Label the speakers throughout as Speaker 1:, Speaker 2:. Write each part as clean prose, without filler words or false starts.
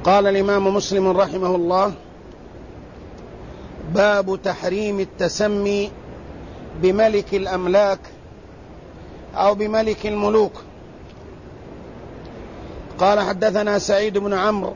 Speaker 1: قال الإمام مسلم رحمه الله: باب تحريم التسمي بملك الأملاك أو بملك الملوك. قال: حدثنا سعيد بن عمرو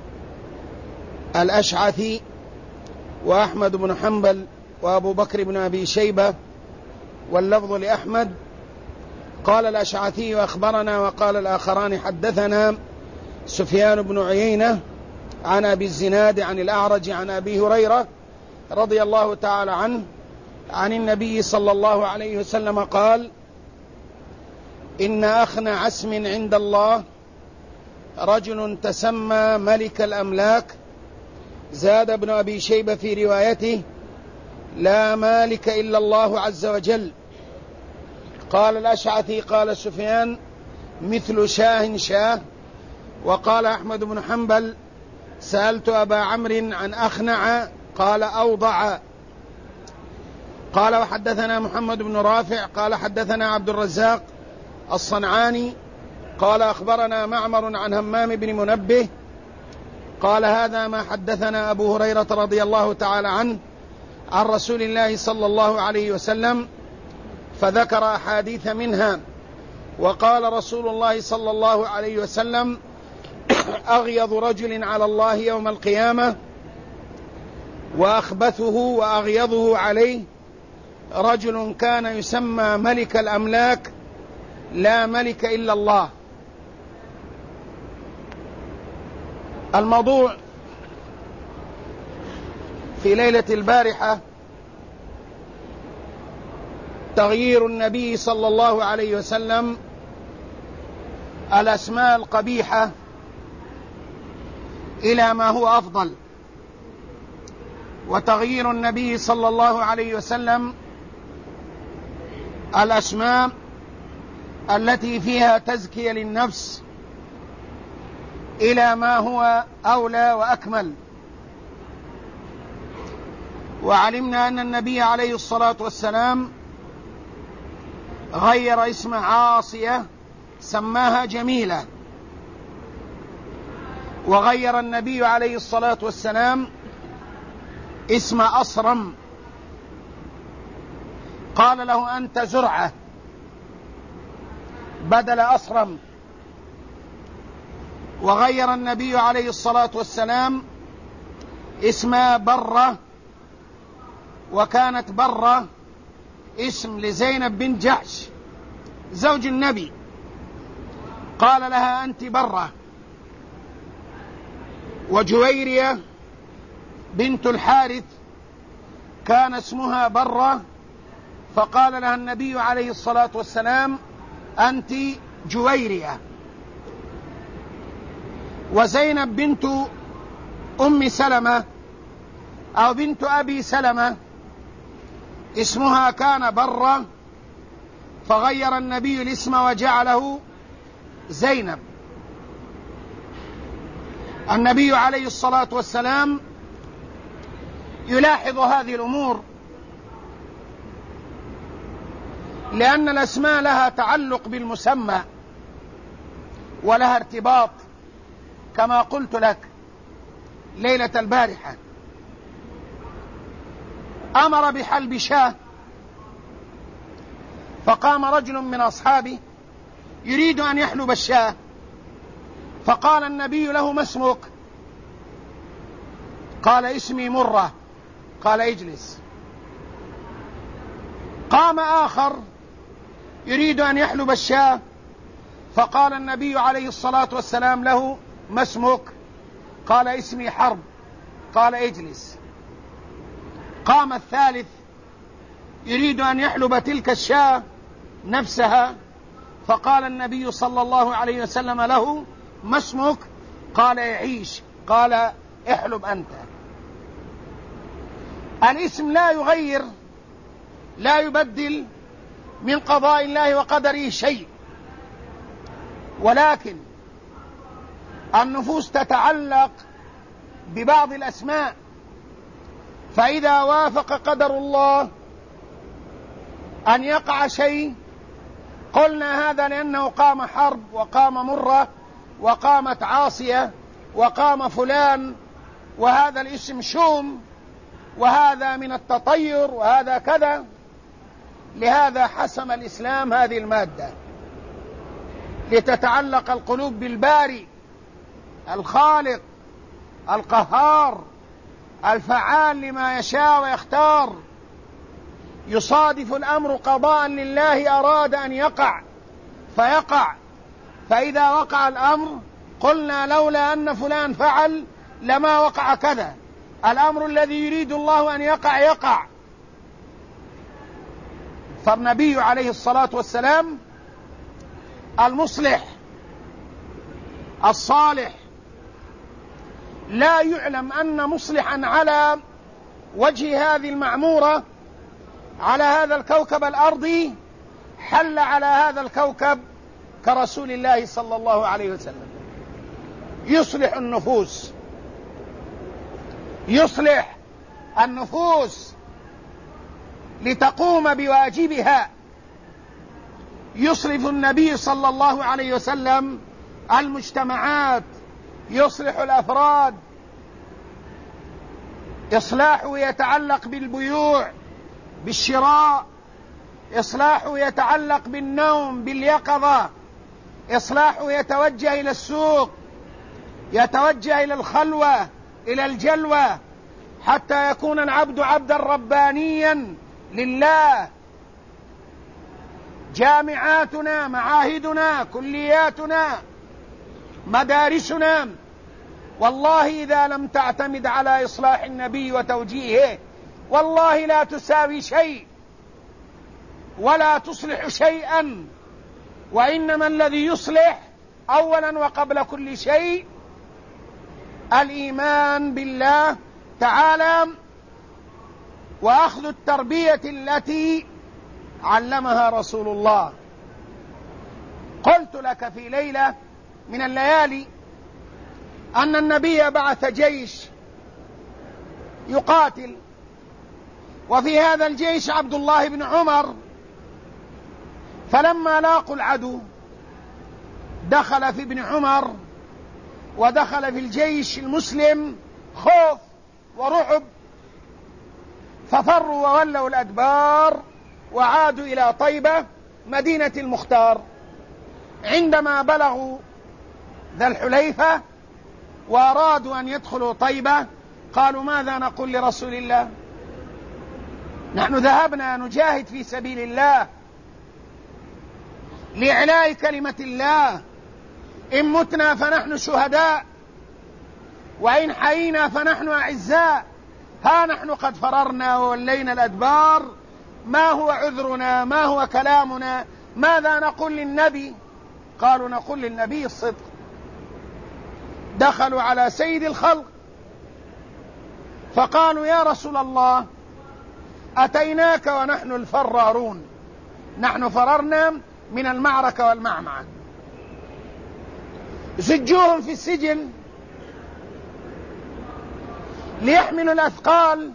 Speaker 1: الأشعثي وأحمد بن حنبل وأبو بكر بن أبي شيبة، واللفظ لأحمد. قال الأشعثي: أخبرنا، وقال الآخران: حدثنا سفيان بن عيينة عن أبي الزناد عن الأعرج عن أبي هريرة رضي الله تعالى عنه عن النبي صلى الله عليه وسلم قال: إن أخنع عسم عند الله رجل تسمى ملك الأملاك. زاد ابن أبي شيبة في روايته: لا مالك إلا الله عز وجل. قال الأشعثي: قال سفيان: مثل شاه شاه. وقال أحمد بن حنبل: سألت أبا عمرو عن أخنع قال: أوضع. قال: وحدثنا محمد بن رافع قال: حدثنا عبد الرزاق الصنعاني قال: أخبرنا معمر عن همام بن منبه قال: هذا ما حدثنا أبو هريرة رضي الله تعالى عنه عن رسول الله صلى الله عليه وسلم، فذكر أحاديث منها. وقال رسول الله صلى الله عليه وسلم: أغيظ رجل على الله يوم القيامة وأخبثه وأغيظه عليه رجل كان يسمى ملك الأملاك لا ملك إلا الله. الموضوع في ليلة البارحة تغيير النبي صلى الله عليه وسلم الأسماء القبيحة إلى ما هو أفضل، وتغيير النبي صلى الله عليه وسلم الأسماء التي فيها تزكية للنفس إلى ما هو أولى وأكمل. وعلمنا أن النبي عليه الصلاة والسلام غير اسم عاصية سماها جميلة، وغير النبي عليه الصلاة والسلام اسم أصرم قال له: أنت زرعة بدل أصرم. وغير النبي عليه الصلاة والسلام اسم برة، وكانت برة اسم لزينب بنت جحش زوج النبي، قال لها: أنت برة. وجويرية بنت الحارث كان اسمها برة، فقال لها النبي عليه الصلاة والسلام: أنت جويرية. وزينب بنت أم سلمة أو بنت أبي سلمة اسمها كان برة، فغير النبي الاسم وجعله زينب. النبي عليه الصلاة والسلام يلاحظ هذه الأمور، لأن الأسماء لها تعلق بالمسمى ولها ارتباط، كما قلت لك ليلة البارحة. أمر بحلب شاة، فقام رجل من أصحابه يريد أن يحلب الشاة، فقال النبي له: ما اسمك؟ قال: اسمي مرة. قال: اجلس. قام آخر يريد أن يحلب الشاة، فقال النبي عليه الصلاة والسلام له: ما اسمك؟ قال: اسمي حرب. قال: اجلس. قام الثالث يريد أن يحلب تلك الشاة نفسها، فقال النبي صلى الله عليه وسلم له: ما اسمك؟ قال: يعيش. قال: احلب أنت. الاسم لا يغير، لا يبدل من قضاء الله وقدره شيء، ولكن النفوس تتعلق ببعض الأسماء، فإذا وافق قدر الله أن يقع شيء قلنا هذا لأنه قام حرب وقام مرة وقامت عاصية وقام فلان وهذا الاسم شوم وهذا من التطير وهذا كذا. لهذا حسم الإسلام هذه المادة لتتعلق القلوب بالباري الخالق القهار الفعال لما يشاء ويختار. يصادف الأمر قضاء لله أراد أن يقع فيقع، فإذا وقع الأمر قلنا لولا أن فلان فعل لما وقع كذا. الأمر الذي يريد الله أن يقع يقع. فالنبي عليه الصلاة والسلام المصلح الصالح لا يعلم أن مصلحا على وجه هذه المعمورة على هذا الكوكب الأرضي حل على هذا الكوكب كرسول الله صلى الله عليه وسلم. يصلح النفوس، يصلح النفوس لتقوم بواجبها. يصلح النبي صلى الله عليه وسلم المجتمعات، يصلح الأفراد. إصلاحه يتعلق بالبيوع بالشراء، إصلاحه يتعلق بالنوم باليقظة، إصلاحه يتوجه إلى السوق، يتوجه إلى الخلوة إلى الجلوة، حتى يكون العبد عبدا ربانيا لله. جامعاتنا، معاهدنا، كلياتنا، مدارسنا، والله إذا لم تعتمد على إصلاح النبي وتوجيهه والله لا تساوي شيء ولا تصلح شيئا. وإنما الذي يصلح أولا وقبل كل شيء الإيمان بالله تعالى وأخذ التربية التي علمها رسول الله. قلت لك في ليلة من الليالي أن النبي بعث جيش يقاتل، وفي هذا الجيش عبد الله بن عمر. فلما لاقوا العدو دخل في ابن عمر ودخل في الجيش المسلم خوف ورعب، ففروا وولوا الأدبار وعادوا إلى طيبة مدينة المختار. عندما بلغوا ذا الحليفة وأرادوا أن يدخلوا طيبة قالوا ماذا نقول لرسول الله؟ نحن ذهبنا نجاهد في سبيل الله لإعلاء كلمة الله، إن متنا فنحن شهداء وإن حيينا فنحن أعزاء. ها نحن قد فررنا وولينا الأدبار، ما هو عذرنا؟ ما هو كلامنا؟ ماذا نقول للنبي؟ قالوا نقول للنبي الصدق. دخلوا على سيد الخلق فقالوا يا رسول الله أتيناك ونحن الفرارون، نحن فررنا من المعركة والمعمعة. زجوهم في السجن ليحملوا الأثقال،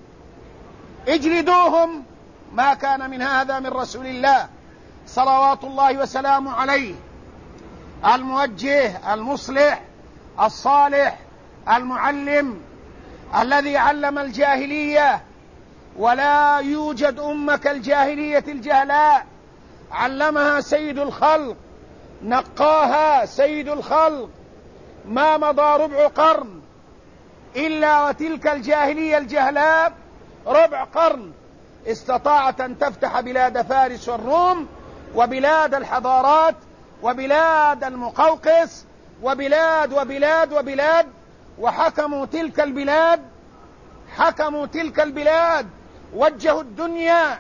Speaker 1: اجلدوهم. ما كان من هذا من رسول الله صلوات الله وسلامه عليه، الموجه المصلح الصالح المعلم الذي علم الجاهلية. ولا يوجد أمة كالجاهلية الجهلاء، علمها سيد الخلق، نقاها سيد الخلق. ما مضى ربع قرن إلا وتلك الجاهلية الجهلاء ربع قرن استطاعت أن تفتح بلاد فارس والروم وبلاد الحضارات وبلاد المقوقس وبلاد وبلاد وبلاد، وحكموا تلك البلاد، حكموا تلك البلاد، وجهوا الدنيا.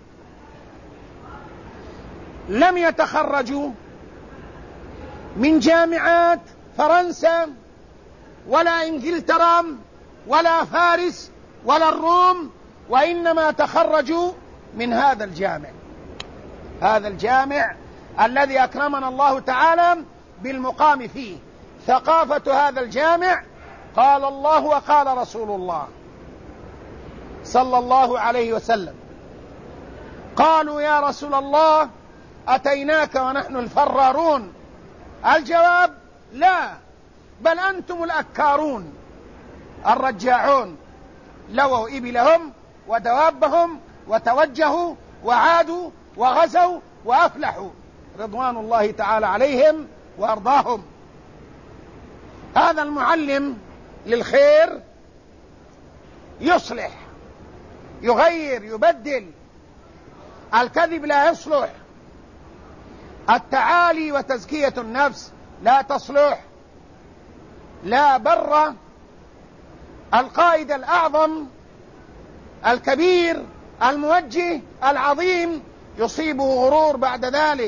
Speaker 1: لم يتخرجوا من جامعات فرنسا ولا إنجلترا ولا فارس ولا الروم، وإنما تخرجوا من هذا الجامع، هذا الجامع الذي أكرمنا الله تعالى بالمقام فيه. ثقافة هذا الجامع قال الله وقال رسول الله صلى الله عليه وسلم. قالوا يا رسول الله أتيناك ونحن الفرارون. الجواب لا، بل أنتم الأكارون الرجاعون، لووا إبلهم ودوابهم وتوجهوا وعادوا وغزوا وأفلحوا رضوان الله تعالى عليهم وأرضاهم. هذا المعلم للخير يصلح، يغير، يبدل. الكذب لا يصلح، التعالي وتزكية النفس لا تصلح. لا بر القائد الأعظم الكبير الموجه العظيم يصيبه غرور بعد ذلك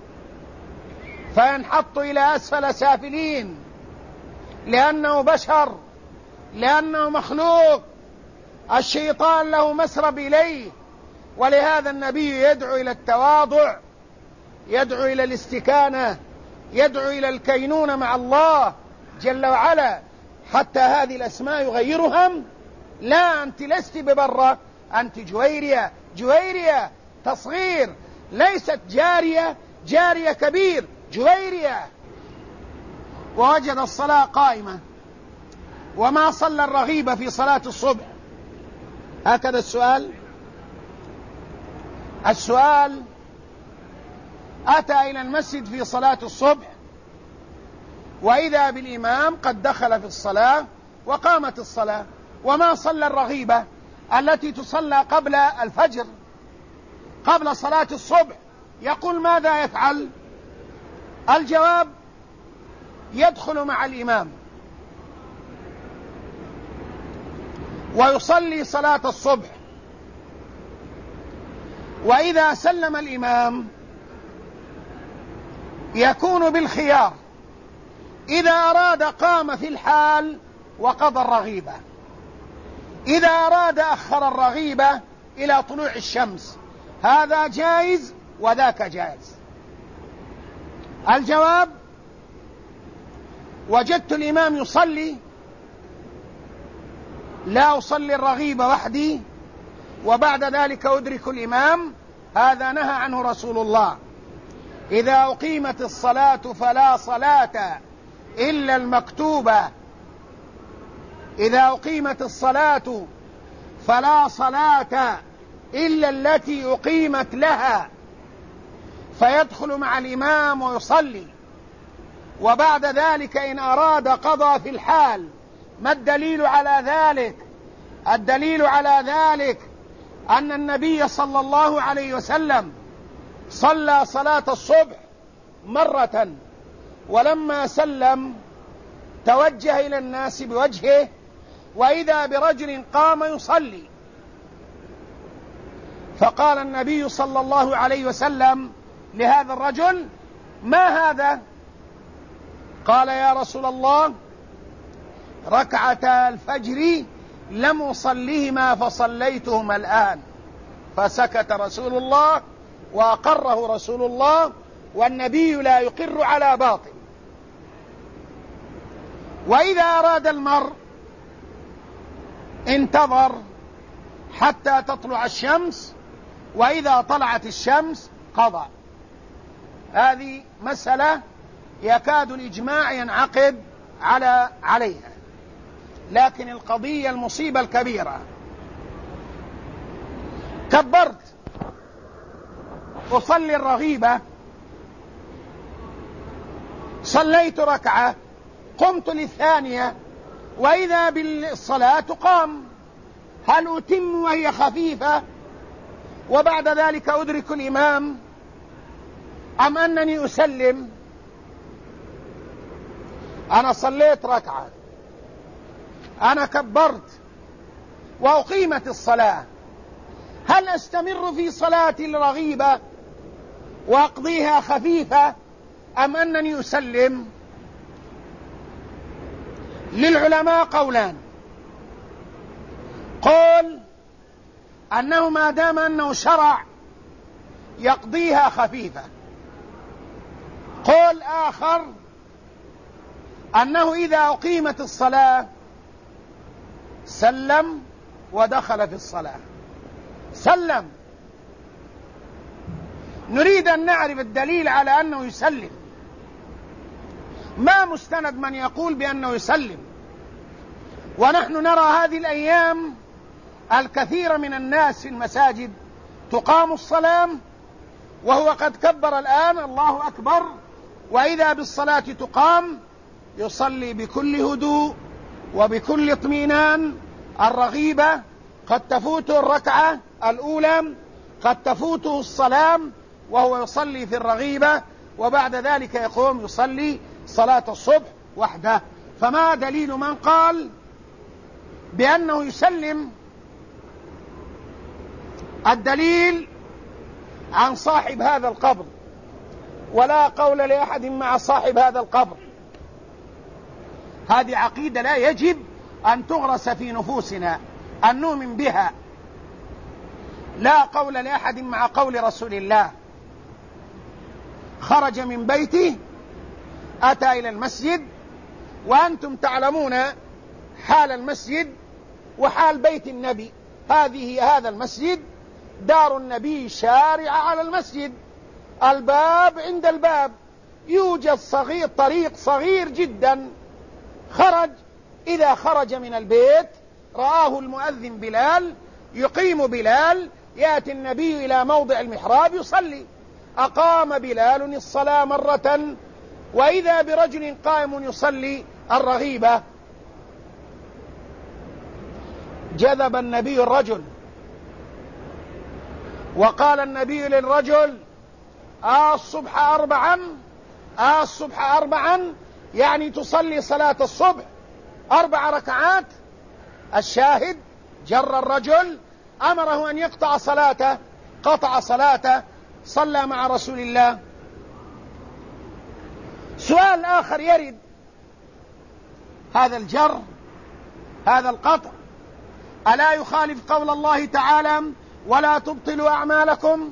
Speaker 1: فينحط إلى أسفل سافلين، لأنه بشر، لأنه مخلوق، الشيطان له مسرب إليه. ولهذا النبي يدعو إلى التواضع، يدعو إلى الاستكانة، يدعو إلى الكينونة مع الله جل وعلا. حتى هذه الأسماء يغيرهم، لا أنت لست ببرة، أنت جويرية. جويرية تصغير، ليست جارية، جارية كبير، جويرية. ووجد الصلاة قائمة وما صلى الرغيب في صلاة الصبح. هكذا السؤال أتى إلى المسجد في صلاة الصبح وإذا بالإمام قد دخل في الصلاة وقامت الصلاة وما صلى الرغيبة التي تصلى قبل الفجر قبل صلاة الصبح. يقول ماذا يفعل؟ الجواب: يدخل مع الإمام ويصلي صلاة الصبح، وإذا سلم الإمام يكون بالخيار، إذا أراد قام في الحال وقضى الرغيبة، إذا أراد أخر الرغيبة إلى طلوع الشمس. هذا جائز وذاك جائز. الجواب: وجدت الإمام يصلي، لا أصلي الرغيبة وحدي وبعد ذلك أدرك الإمام. هذا نهى عنه رسول الله: إذا أقيمت الصلاة فلا صلاة إلا المكتوبة. إذا أقيمت الصلاة فلا صلاة إلا التي أقيمت لها. فيدخل مع الإمام ويصلي، وبعد ذلك إن أراد قضى في الحال. ما الدليل على ذلك؟ الدليل على ذلك أن النبي صلى الله عليه وسلم صلى صلاة الصبح مرة، ولما سلم توجه إلى الناس بوجهه وإذا برجل قام يصلي، فقال النبي صلى الله عليه وسلم لهذا الرجل: ما هذا؟ قال: يا رسول الله، ركعتا الفجر لم أصليهما فصليتهما الآن. فسكت رسول الله وأقره رسول الله، والنبي لا يقر على باطل. وإذا أراد المرء انتظر حتى تطلع الشمس، وإذا طلعت الشمس قضى. هذه مسألة يكاد الإجماع ينعقد عليها. لكن القضية المصيبة الكبيرة: كبرت أصلي الرغيبة، صليت ركعة، قمت للثانية وإذا بالصلاة قام. هل أتم وهي خفيفة وبعد ذلك أدرك الإمام، أم أنني أسلم؟ أنا صليت ركعة، أنا كبرت وأقيمت الصلاة، هل أستمر في صلاتي الرغيبة وأقضيها خفيفة أم أنني أسلم؟ للعلماء قولان: قول أنه ما دام أنه شرع يقضيها خفيفة، قول آخر أنه إذا أقيمت الصلاة سلم ودخل في الصلاة. سلم. نريد أن نعرف الدليل على أنه يسلم. ما مستند من يقول بأنه يسلم. ونحن نرى هذه الأيام الكثير من الناس في المساجد تقام الصلاة وهو قد كبر الآن الله أكبر، وإذا بالصلاة تقام يصلي بكل هدوء وبكل اطمئنان. الرغيبة قد تفوته الركعة الأولى، قد تفوته الصلاة وهو يصلي في الرغيبة، وبعد ذلك يقوم يصلي صلاة الصبح وحده. فما دليل من قال بأنه يسلم؟ الدليل عن صاحب هذا القبر، ولا قول لأحد مع صاحب هذا القبر. هذه عقيدة لا يجب أن تغرس في نفوسنا أن نؤمن بها. لا قول لأحد مع قول رسول الله. خرج من بيته أتى إلى المسجد، وأنتم تعلمون حال المسجد وحال بيت النبي. هذا المسجد دار النبي، شارع على المسجد، الباب عند الباب، يوجد طريق صغير جدا. إذا خرج من البيت رآه المؤذن بلال يقيم بلال، يأتي النبي إلى موضع المحراب يصلي. أقام بلال الصلاة مرة، وإذا برجل قائم يصلي الرغيبة. جذب النبي الرجل وقال النبي للرجل: الصبح أربعا، يعني تصلي صلاة الصبح 4 ركعات. الشاهد جر الرجل، أمره أن يقطع صلاته، قطع صلاته، صلى مع رسول الله. سؤال آخر يرد: هذا الجر، هذا القطع، ألا يخالف قول الله تعالى: ولا تبطلوا أعمالكم؟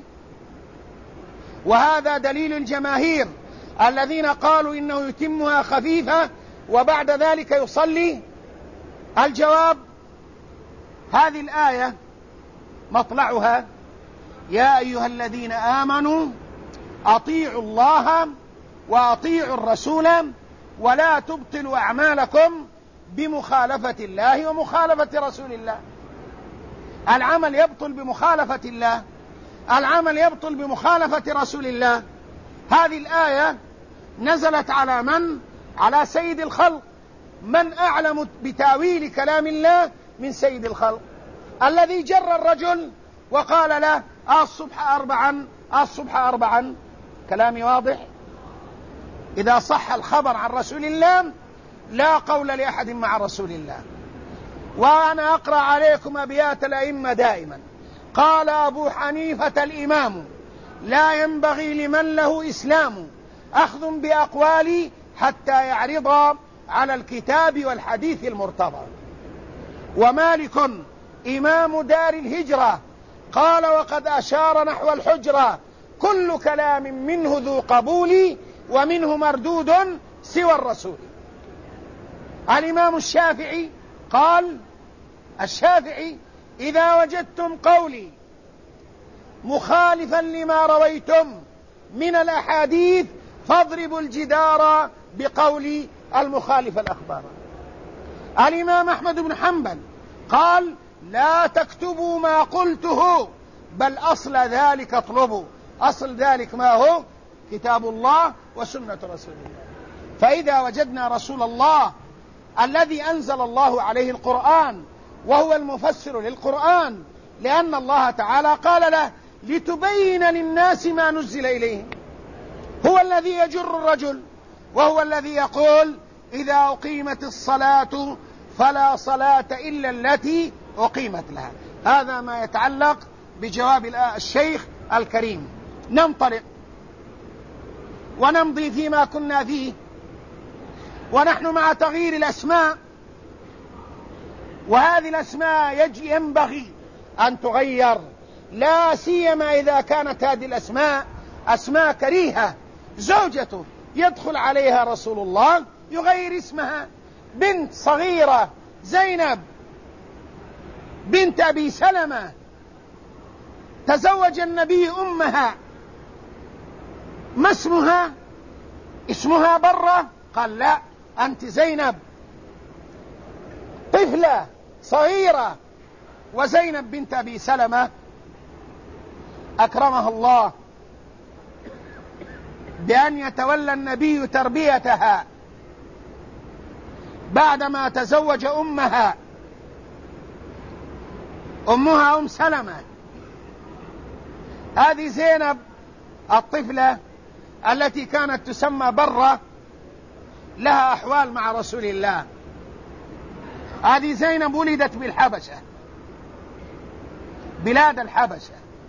Speaker 1: وهذا دليل الجماهير الذين قالوا إنه يتمها خفيفة وبعد ذلك يصلي. الجواب: هذه الآية مطلعها: يا أيها الذين آمنوا أطيعوا الله وأطيعوا الرسول ولا تبطلوا أعمالكم بمخالفة الله ومخالفة رسول الله. العمل يبطل بمخالفة الله، العمل يبطل بمخالفة رسول الله. هذه الآية نزلت على من؟ على سيد الخلق. من أعلم بتاويل كلام الله من سيد الخلق الذي جر الرجل وقال له: الصبح أربعا. كلامي واضح؟ إذا صح الخبر عن رسول الله لا قول لأحد مع رسول الله. وأنا أقرأ عليكم أبيات الأئمة دائما. قال أبو حنيفة الإمام: لا ينبغي لمن له إسلام أخذ بأقوالي حتى يعرض على الكتاب والحديث المرتضى. ومالك إمام دار الهجرة قال وقد أشار نحو الحجرة: كل كلام منه ذو قبول ومنه مردود سوى الرسول. الإمام الشافعي قال: إذا وجدتم قولي مخالفا لما رويتم من الأحاديث فاضربوا الجدار بقول المخالف الأخبار. الإمام أحمد بن حنبل قال: لا تكتبوا ما قلته بل أصل ذلك اطلبوا. أصل ذلك ما هو؟ كتاب الله وسنة رسول الله. فإذا وجدنا رسول الله الذي أنزل الله عليه القرآن وهو المفسر للقرآن، لأن الله تعالى قال له: لتبين للناس ما نزل إليهم، هو الذي يجر الرجل، وهو الذي يقول: إذا أقيمت الصلاة فلا صلاة إلا التي أقيمت لها. هذا ما يتعلق بجواب الشيخ الكريم. ننطلق ونمضي فيما كنا فيه. ونحن مع تغيير الأسماء، وهذه الأسماء ينبغي أن تغير، لا سيما إذا كانت هذه الأسماء أسماء كريهة. زوجته يدخل عليها رسول الله يغير اسمها. بنت صغيرة زينب بنت أبي سلمة تزوج النبي أمها، ما اسمها؟ اسمها برة، قال لا، أنت زينب، طفلة صغيرة. وزينب بنت أبي سلمة أكرمها الله بأن يتولى النبي تربيتها بعدما تزوج أمها أم سلمة. هذه زينب الطفلة التي كانت تسمى برة، لها أحوال مع رسول الله. هذه زينب ولدت بالحبشة، بلاد الحبشة،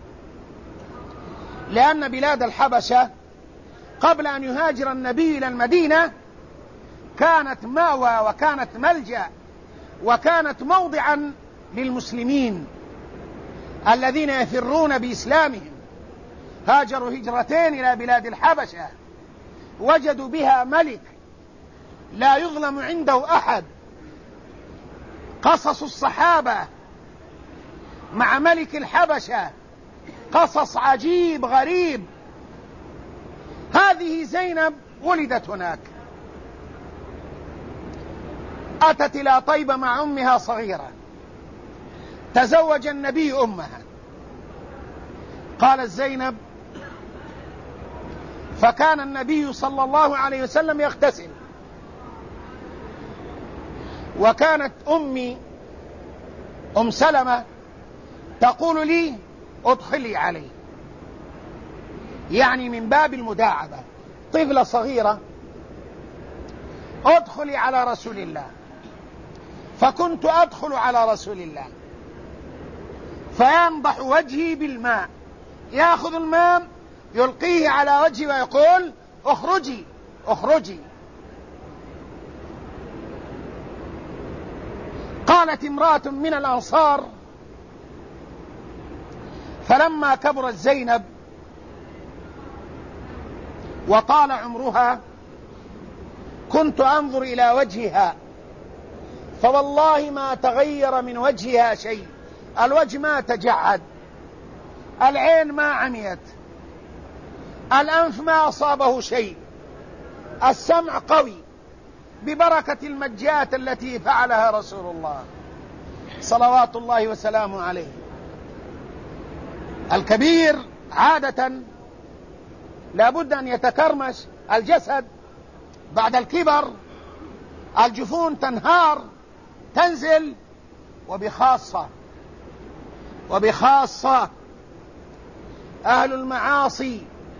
Speaker 1: لأن بلاد الحبشة قبل أن يهاجر النبي إلى المدينة كانت مأوى وكانت ملجأ وكانت موضعا للمسلمين الذين يفرون بإسلامهم. هاجروا هجرتين إلى بلاد الحبشة، وجدوا بها ملك لا يظلم عنده أحد. قصص الصحابة مع ملك الحبشة قصص عجيب غريب. هذه زينب ولدت هناك، أتت إلى طيبة مع أمها صغيرة، تزوج النبي أمها. قالت زينب: فكان النبي صلى الله عليه وسلم يغتسل، وكانت أمي أم سلمة تقول لي: ادخلي عليه، يعني من باب المداعبة، طفلة صغيرة، ادخلي على رسول الله. فكنت أدخل على رسول الله فينضح وجهي بالماء، يأخذ الماء يلقيه على وجهي ويقول: اخرجي اخرجي. قالت امرأة من الأنصار: فلما كبرت زينب وطال عمرها كنت أنظر إلى وجهها فوالله ما تغير من وجهها شيء. الوجه ما تجعد، العين ما عميت، الأنف ما أصابه شيء، السمع قوي ببركة المجات التي فعلها رسول الله صلوات الله وسلامه عليه. الكبير عادة لابد أن يتكرمش الجسد بعد الكبر، الجفون تنهار تنزل، وبخاصة أهل المعاصي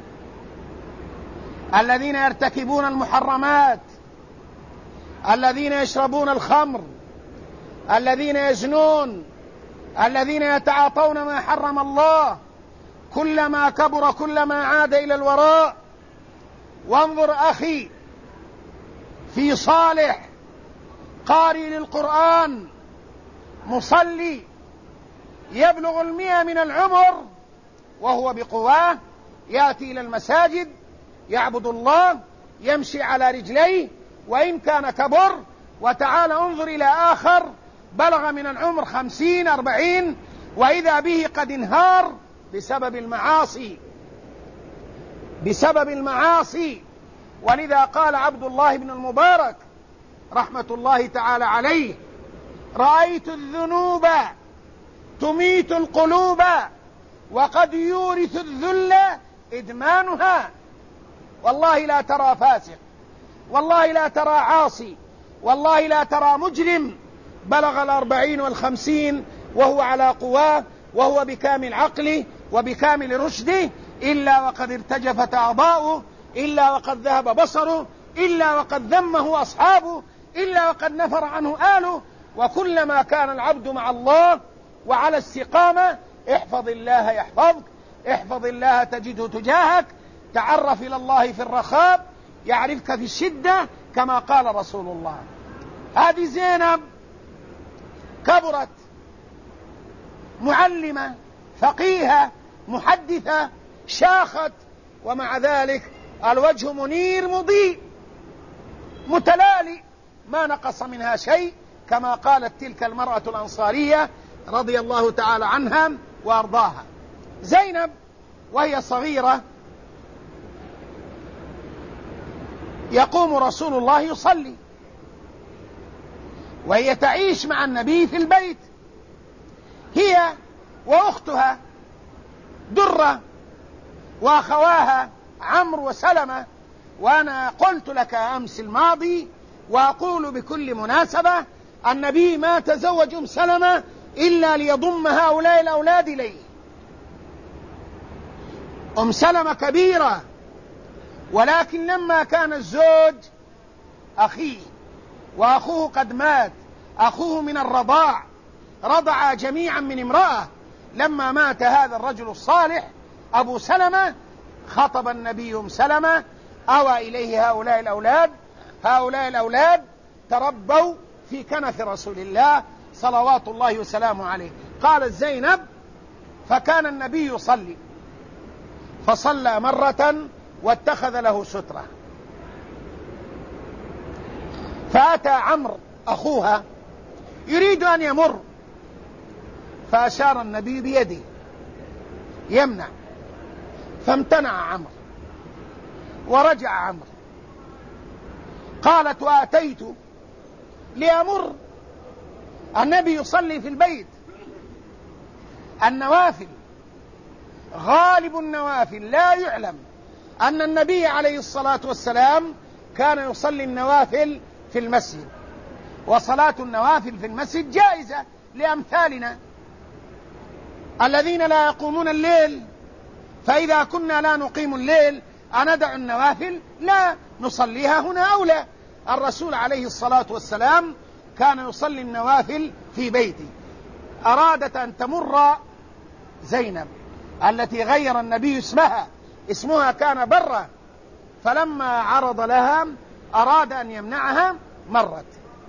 Speaker 1: الذين يرتكبون المحرمات، الذين يشربون الخمر، الذين يزنون، الذين يتعاطون ما حرم الله، كلما كبر كلما عاد إلى الوراء. وانظر أخي في صالح قارئ للقرآن مصلي يبلغ 100 من العمر وهو بقواه يأتي إلى المساجد يعبد الله، يمشي على رجليه وإن كان كبر. وتعال انظر إلى آخر بلغ من العمر 50 40 وإذا به قد انهار بسبب المعاصي. ولذا قال عبد الله بن المبارك رحمة الله تعالى عليه: رأيت الذنوب تميت القلوب وقد يورث الذل إدمانها. والله لا ترى فاسق، والله لا ترى عاصي، والله لا ترى مجرم بلغ 40 و50 وهو على قواه وهو بكامل عقله وبكامل رشده إلا وقد ارتجفت أعضاؤه، إلا وقد ذهب بصره، إلا وقد ذمه أصحابه، إلا وقد نفر عنه آله. وكلما كان العبد مع الله وعلى استقامة احفظ الله يحفظك، احفظ الله تجده تجاهك، تعرف إلى الله في الرخاء يعرفك في الشدة كما قال رسول الله. هذه زينب كبرت، معلمة فقيهة محدثة، شاخت، ومع ذلك الوجه منير مضيء متلالي، ما نقص منها شيء، كما قالت تلك المرأة الأنصارية رضي الله تعالى عنها وأرضاها. زينب وهي صغيرة يقوم رسول الله يصلي، وهي تعيش مع النبي في البيت، هي وأختها درة وأخواها عمرو وسلمة. وأنا قلت لك أمس الماضي وأقول بكل مناسبة: النبي ما تزوج أم سلمة إلا ليضم هؤلاء الأولاد إليه. أم سلمة كبيرة، ولكن لما كان الزوج أخيه وأخوه قد مات، أخوه من الرضاع، رضع جميعا من امرأة، لما مات هذا الرجل الصالح أبو سلمة خطب النبي أم سلمة، أوى إليه هؤلاء الأولاد. هؤلاء الأولاد تربوا في كنف رسول الله صلوات الله وسلامه عليه. قالت زينب: فكان النبي يصلي، فصلى مرة واتخذ له سترة، فأتى عمرو أخوها يريد أن يمر، فأشار النبي بيده يمنع، فامتنع عمرو ورجع عمرو. قالت: وأتيت لأمر، النبي يصلي في البيت. النوافل، غالب النوافل لا يعلم أن النبي عليه الصلاة والسلام كان يصلي النوافل في المسجد، وصلاة النوافل في المسجد جائزة لأمثالنا الذين لا يقومون الليل. فإذا كنا لا نقيم الليل أندع النوافل؟ لا، نصليها هنا أولى. الرسول عليه الصلاة والسلام كان يصلي النوافل في بيته. أرادت أن تمر زينب التي غير النبي اسمها كان برة، فلما عرض لها أراد أن يمنعها، مرت.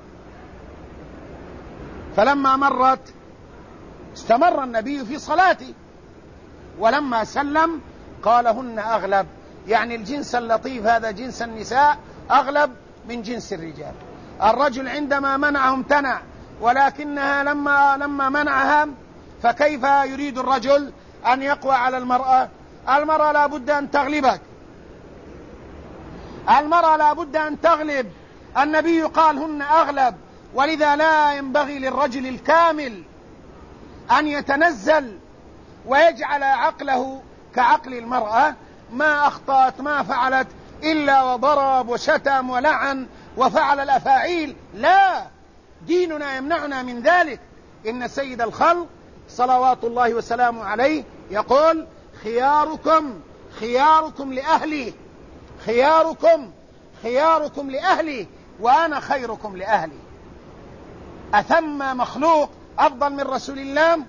Speaker 1: فلما مرت استمر النبي في صلاته، ولما سلم قال: هن أغلب، يعني الجنس اللطيف هذا جنس النساء أغلب من جنس الرجال. الرجل عندما منعه امتنع، ولكنها لما منعها فكيف يريد الرجل أن يقوى على المرأة؟ المرأة لا بد أن تغلبك، المرأة لا بد أن تغلب. النبي قال: هن أغلب. ولذا لا ينبغي للرجل الكامل أن يتنزل ويجعل عقله كعقل المرأة، ما أخطأت ما فعلت إلا وضرب وشتم ولعن وفعل الأفاعيل. لا، ديننا يمنعنا من ذلك. إن سيد الخلق صلوات الله وسلامه عليه يقول: خياركم لأهلي، خياركم لأهلي وأنا خيركم لأهلي. أثم مخلوق أفضل من رسول الله؟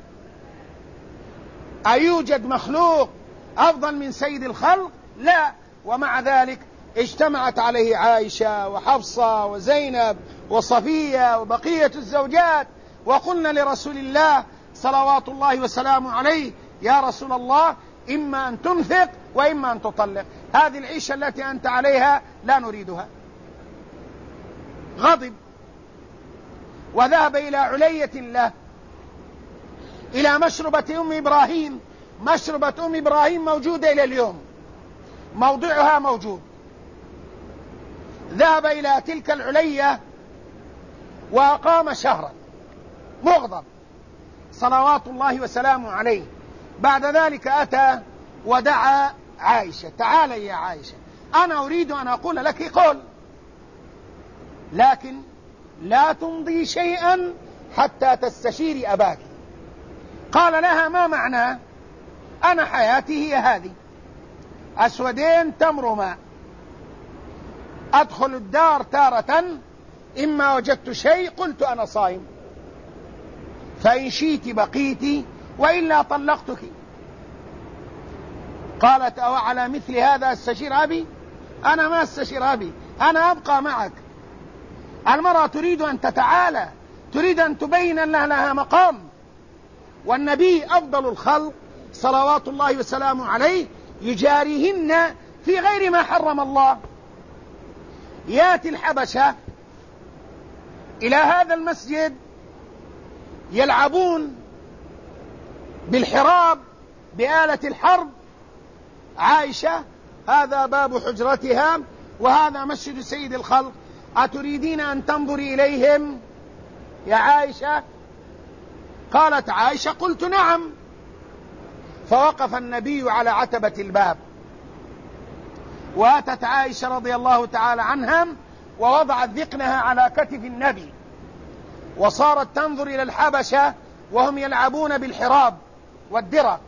Speaker 1: أيوجد مخلوق أفضل من سيد الخلق؟ لا. ومع ذلك اجتمعت عليه عائشة وحفصة وزينب وصفية وبقية الزوجات، وقلنا لرسول الله صلوات الله وسلامه عليه: يا رسول الله، إما أن تنفق وإما أن تطلق، هذه العيشة التي أنت عليها لا نريدها. غضب وذهب إلى علية له، إلى مشربة أم إبراهيم. مشربة أم إبراهيم موجودة إلى اليوم، موضعها موجود. ذهب إلى تلك العلية وأقام شهرا مغضب صلوات الله وسلامه عليه. بعد ذلك أتى ودعا عائشة: تعالي يا عائشة، أنا أريد أن أقول لك قول، لكن لا تمضي شيئا حتى تستشيري أباك. قال لها: ما معناه؟ أنا حياتي هي هذه، أسودين تمر ماء، أدخل الدار تارة إما وجدت شيء قلت أنا صائم، فإن شئت بقيت وإلا طلقتك. قالت: أو على مثل هذا استشير أبي؟ أنا ما استشير أبي، أنا أبقى معك. المرأة تريد أن تتعالى، تريد أن تبين أن لها مقام. والنبي أفضل الخلق صلوات الله وسلامه عليه يجاريهن في غير ما حرم الله. يأتي الحبشة إلى هذا المسجد يلعبون بالحراب بآلة الحرب. عائشة هذا باب حجرتها وهذا مسجد سيد الخلق، أتريدين أن تنظري إليهم يا عائشة؟ قالت عائشة: قلت نعم. فوقف النبي على عتبة الباب، وأتت عائشة رضي الله تعالى عنها ووضعت ذقنها على كتف النبي، وصارت تنظر إلى الحبشة وهم يلعبون بالحراب والدرق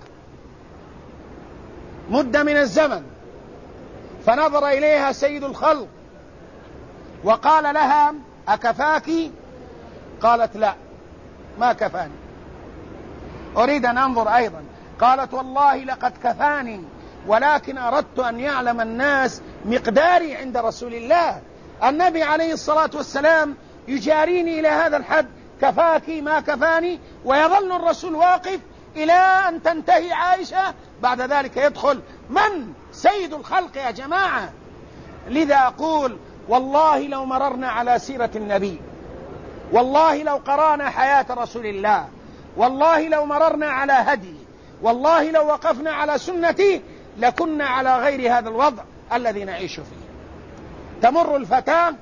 Speaker 1: مدة من الزمن، فنظر إليها سيد الخلق وقال لها: أكفاك؟ قالت: لا، ما كفاني، أريد أن أنظر أيضا. قالت: والله لقد كفاني، ولكن أردت أن يعلم الناس مقداري عند رسول الله. النبي عليه الصلاة والسلام يجاريني إلى هذا الحد، كفاك ما كفاني، ويظل الرسول واقف إلى أن تنتهي عائشة، بعد ذلك يدخل من؟ سيد الخلق يا جماعة. لذا أقول: والله لو مررنا على سيرة النبي، والله لو قرأنا حياة رسول الله، والله لو مررنا على هديه، والله لو وقفنا على سنته، لكنا على غير هذا الوضع الذي نعيش فيه. تمر الفتاة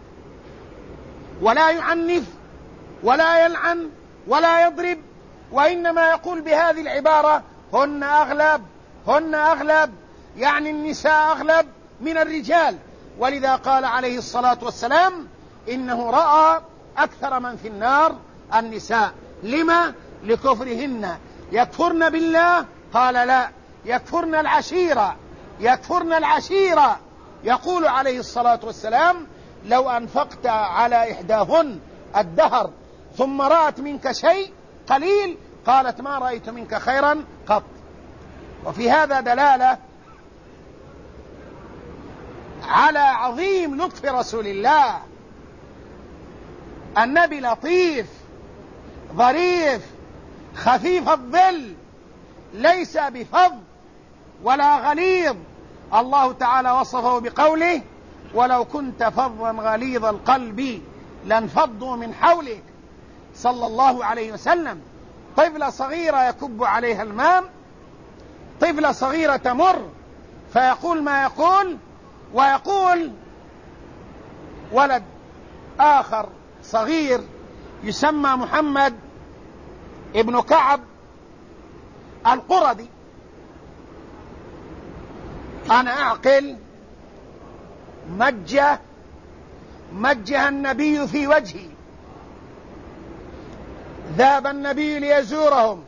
Speaker 1: ولا يعنف ولا يلعن ولا يضرب، وإنما يقول بهذه العبارة: هن أغلب، هن أغلب، يعني النساء أغلب من الرجال. ولذا قال عليه الصلاة والسلام: إنه رأى أكثر من في النار النساء. لما؟ لكفرهن. يكفرن بالله؟ قال: لا، يكفرن العشيرة، يكفرن العشيرة. يقول عليه الصلاة والسلام: لو أنفقت على إحداهن الدهر ثم رأت منك شيء قليل، قالت: ما رأيت منك خيرا قط. وفي هذا دلالة على عظيم لطف رسول الله. النبي لطيف ظريف خفيف الظل، ليس بفظ ولا غليظ. الله تعالى وصفه بقوله: ولو كنت فظا غليظ القلب لانفضوا من حولك، صلى الله عليه وسلم. طفلة صغيرة يكب عليها الماء، طفلة صغيرة تمر فيقول ما يقول، ويقول ولد آخر صغير يسمى محمد ابن كعب القردي: أنا أعقل مجه النبي في وجهي، ذهب النبي ليزورهم،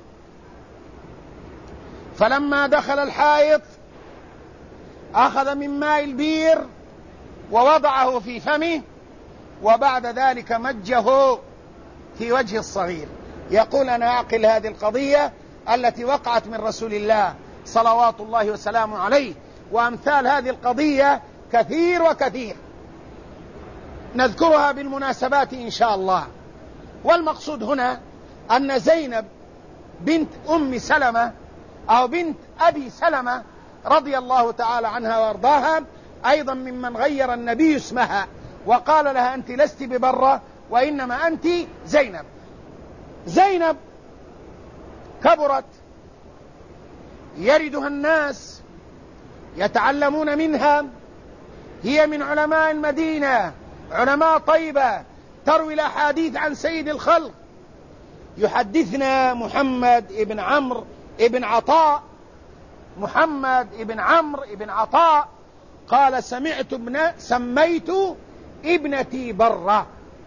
Speaker 1: فلما دخل الحائط أخذ من ماء البير ووضعه في فمه، وبعد ذلك مجه في وجه الصغير. يقول: أنا أعقل هذه القضية التي وقعت من رسول الله صلوات الله وسلامه عليه، وأمثال هذه القضية كثير وكثير نذكرها بالمناسبات إن شاء الله. والمقصود هنا أن زينب بنت أم سلمة أو بنت أبي سلمة رضي الله تعالى عنها وارضاها أيضا ممن غير النبي اسمها وقال لها: أنت لست ببرة، وإنما أنت زينب. زينب كبرت، يردها الناس يتعلمون منها، هي من علماء المدينة، علماء طيبة، تروي الأحاديث عن سيد الخلق. يحدثنا محمد ابن عمرو ابن عطاء، محمد ابن عمرو ابن عطاء قال: سميت ابنتي برة،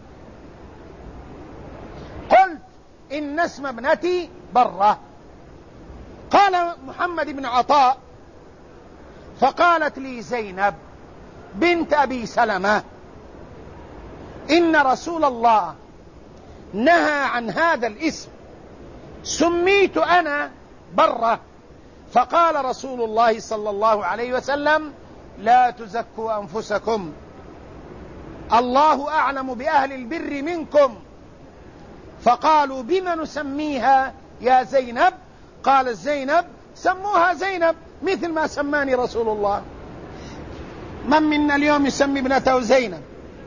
Speaker 1: قلت: إن اسم ابنتي برة. قال محمد بن عطاء: فقالت لي زينب بنت أبي سلمة: إن رسول الله نهى عن هذا الاسم، سميت أنا برة. فقال رسول الله صلى الله عليه وسلم: لا تزكوا أنفسكم، الله أعلم بأهل البر منكم. فقالوا: بما نسميها يا زينب؟ قال زينب: سموها زينب مثل ما سماني رسول الله. من منا اليوم يسمي ابنته زينب؟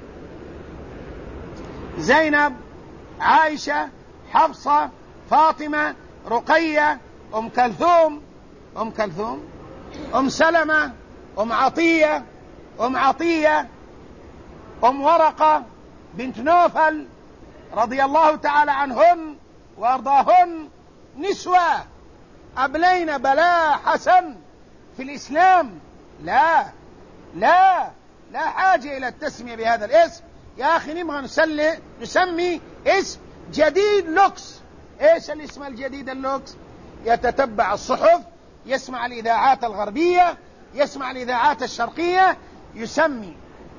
Speaker 1: زينب، عائشة، حفصة، فاطمة، رقية، أم كلثوم، أم سلمة، أم عطية، أم عطية، أم ورقة بنت نوفل رضي الله تعالى عنهن وأرضاهن، نسوة أبلين بلاء حسن في الإسلام. لا لا لا حاجة إلى التسمية بهذا الاسم يا أخي. نبغى نسمي اسم جديد لوكس. إيش الاسم الجديد اللوكس؟ يتتبع الصحف، يسمع الإذاعات الغربية، يسمع الإذاعات الشرقية، يسمي.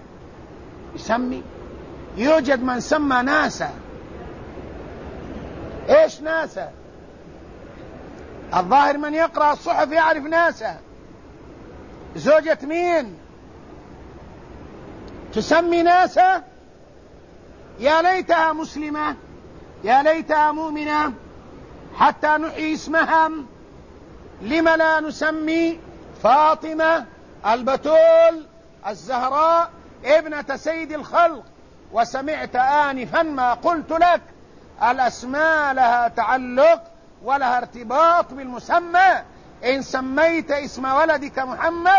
Speaker 1: يوجد من سمى ناسا. إيش ناسا؟ الظاهر من يقرأ الصحف يعرف ناسا. زوجة مين؟ تسمي ناسا؟ يا ليتها مسلمة، يا ليتها مؤمنة حتى نحيي اسمها. لم لا نسمي فاطمة البتول الزهراء ابنة سيد الخلق؟ وسمعت آنفا ما قلت لك، الأسماء لها تعلق ولها ارتباط بالمسمى. إن سميت اسم ولدك محمد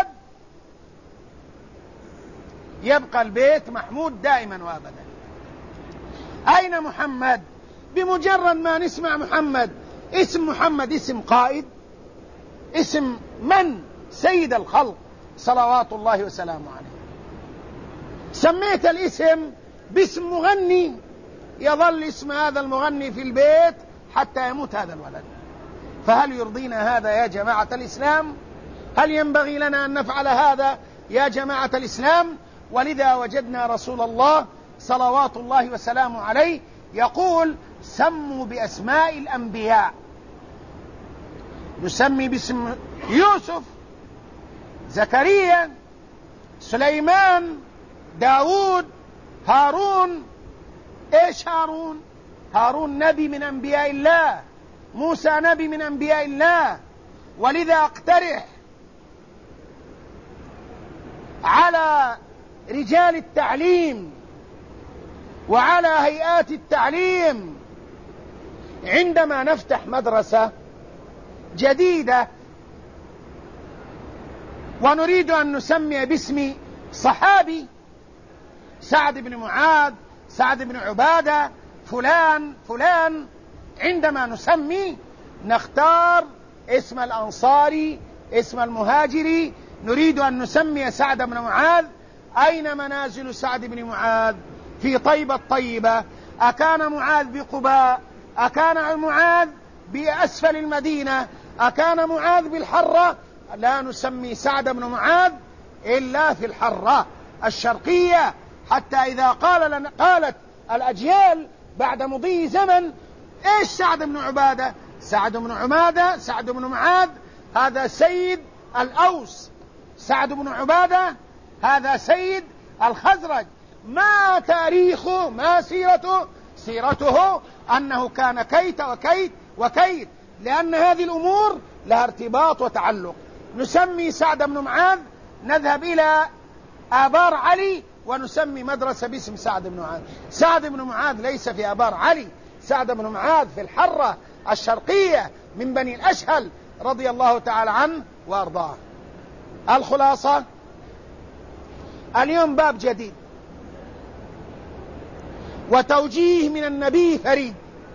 Speaker 1: يبقى البيت محمود دائما وابدا. أين محمد؟ بمجرد ما نسمع محمد، اسم محمد اسم قائد، اسم من؟ سيد الخلق صلوات الله وسلامه عليه. سميت الاسم باسم مغني، يظل اسم هذا المغني في البيت حتى يموت هذا الولد. فهل يرضينا هذا يا جماعة الإسلام؟ هل ينبغي لنا أن نفعل هذا يا جماعة الإسلام؟ ولذا وجدنا رسول الله صلوات الله وسلامه عليه يقول: سموا بأسماء الأنبياء. نسمي باسم يوسف، زكريا، سليمان، داود، هارون. إيش هارون؟ هارون نبي من أنبياء الله، موسى نبي من أنبياء الله. ولذا اقترح على رجال التعليم وعلى هيئات التعليم عندما نفتح مدرسة جديدة ونريد أن نسمي باسم صحابي، سعد بن معاذ، سعد بن عبادة، فلان فلان، عندما نسمي نختار اسم الأنصاري، اسم المهاجري. نريد أن نسمي سعد بن معاذ، أين منازل سعد بن معاذ؟ في طيبة الطيبة؟ أكان معاذ بقباء؟ أكان معاذ بأسفل المدينة؟ أكان معاذ بالحرة؟ لا نسمي سعد بن معاذ إلا في الحرة الشرقية، حتى إذا قالت الأجيال بعد مضي زمن: إيش سعد بن عبادة؟ سعد بن عبادة، سعد بن معاذ هذا سيد الأوس، سعد بن عبادة هذا سيد الخزرج. ما تاريخه؟ ما سيرته؟ سيرته أنه كان كيت وكيت وكيت، لأن هذه الأمور لها ارتباط وتعلق. نسمي سعد بن معاذ، نذهب إلى آبار علي ونسمي مدرسة باسم سعد بن معاذ. سعد بن معاذ ليس في آبار علي، سعد بن معاذ في الحرة الشرقية من بني الأشهل رضي الله تعالى عنه وأرضاه. الخلاصة: اليوم باب جديد وتوجيه من النبي فريد،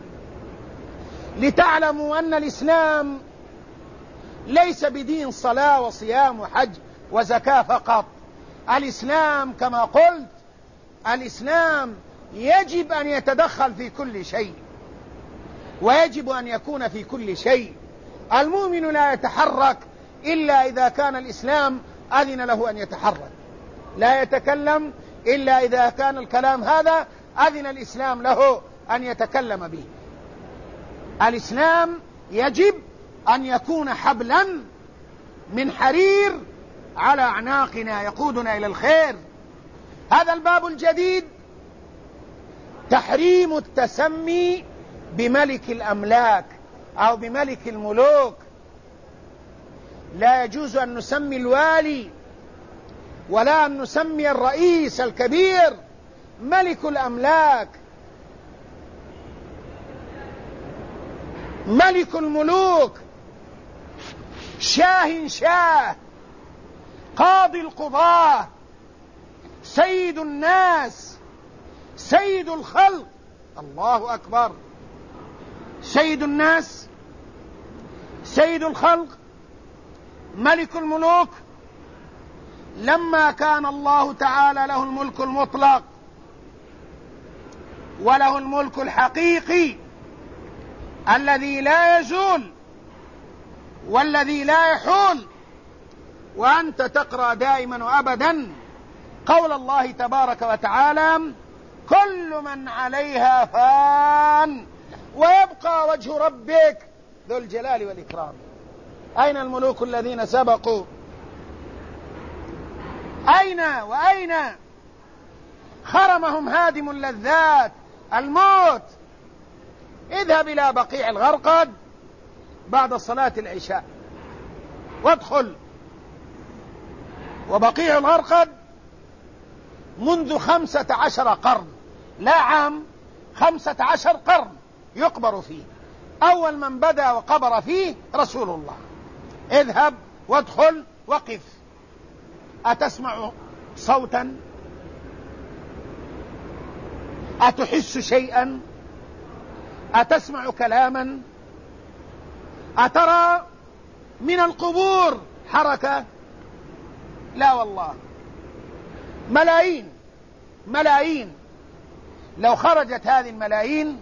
Speaker 1: لتعلموا أن الإسلام ليس بدين صلاة وصيام وحج وزكاة فقط. الإسلام كما قلت، الإسلام يجب أن يتدخل في كل شيء، ويجب أن يكون في كل شيء. المؤمن لا يتحرك إلا إذا كان الإسلام أذن له أن يتحرك، لا يتكلم إلا إذا كان الكلام هذا أذن الإسلام له أن يتكلم به. الإسلام يجب أن يكون حبلا من حرير على أعناقنا يقودنا إلى الخير. هذا الباب الجديد: تحريم التسمي بملك الأملاك أو بملك الملوك. لا يجوز أن نسمي الوالي ولا أن نسمي الرئيس الكبير ملك الأملاك، ملك الملوك، شاه شاه، قاضي القضاة، سيد الناس، سيد الخلق. الله أكبر. سيد الناس، سيد الخلق، ملك الملوك. لما كان الله تعالى له الملك المطلق وله الملك الحقيقي الذي لا يزول والذي لا يحول، وأنت تقرأ دائما وأبدا قول الله تبارك وتعالى: كل من عليها فان ويبقى وجه ربك ذو الجلال والإكرام. أين الملوك الذين سبقوا؟ أين خرمهم هادم اللذات الموت. اذهب إلى بقيع الغرقد بعد صلاة العشاء وادخل. وبقيع الغرقد منذ 15 قرن، لا عام، 15 قرن يقبر فيه. أول من بدأ وقبر فيه رسول الله. اذهب وادخل وقف. أتسمع صوتا؟ أتحس شيئا؟ أتسمع كلاما؟ أترى من القبور حركة؟ لا والله. ملايين. لو خرجت هذه الملايين